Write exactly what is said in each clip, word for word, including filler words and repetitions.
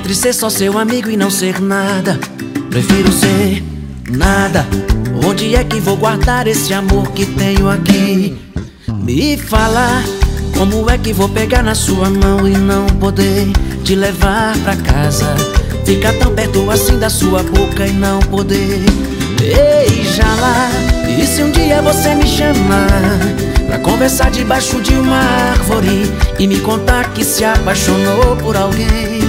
Entre ser só seu amigo e não ser nada, prefiro ser nada. Onde é que vou guardar esse amor que tenho aqui? Me fala, como é que vou pegar na sua mão e não poder te levar pra casa? Ficar tão perto assim da sua boca e não poder beijá-la. E se um dia você me chamar pra conversar debaixo de uma árvore e me contar que se apaixonou por alguém,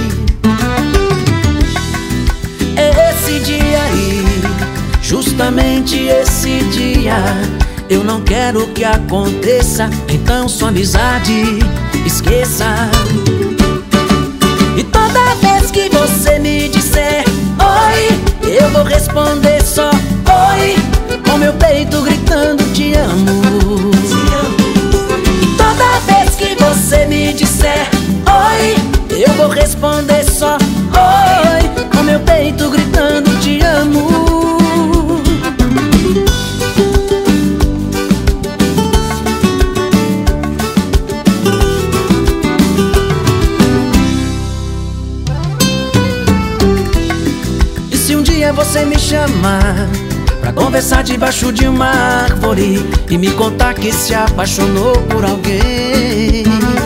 esse dia aí, justamente esse dia, eu não quero que aconteça. Então sua amizade esqueça. E toda vez que você me disser oi, eu vou responder só oi, com meu peito gritando te amo. E toda vez que você me disser oi, eu vou responder só oi, com meu peito gritando te amo. Se um dia você me chamar pra conversar debaixo de uma árvore e me contar que se apaixonou por alguém,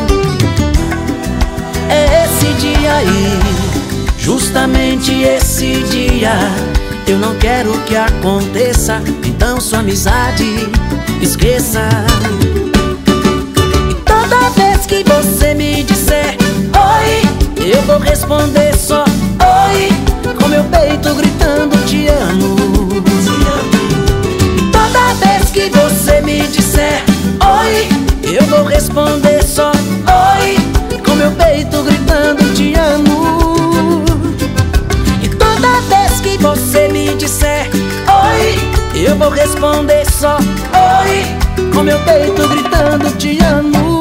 é esse dia aí, justamente esse dia, eu não quero que aconteça. Então sua amizade esqueça. E toda vez que você me disser oi, eu vou responder só oi, com meu peito gritando te amo. E toda vez que você me disser oi, eu vou responder só oi, com meu peito gritando te amo. E toda vez que você me disser oi, eu vou responder só oi, com meu peito gritando te amo.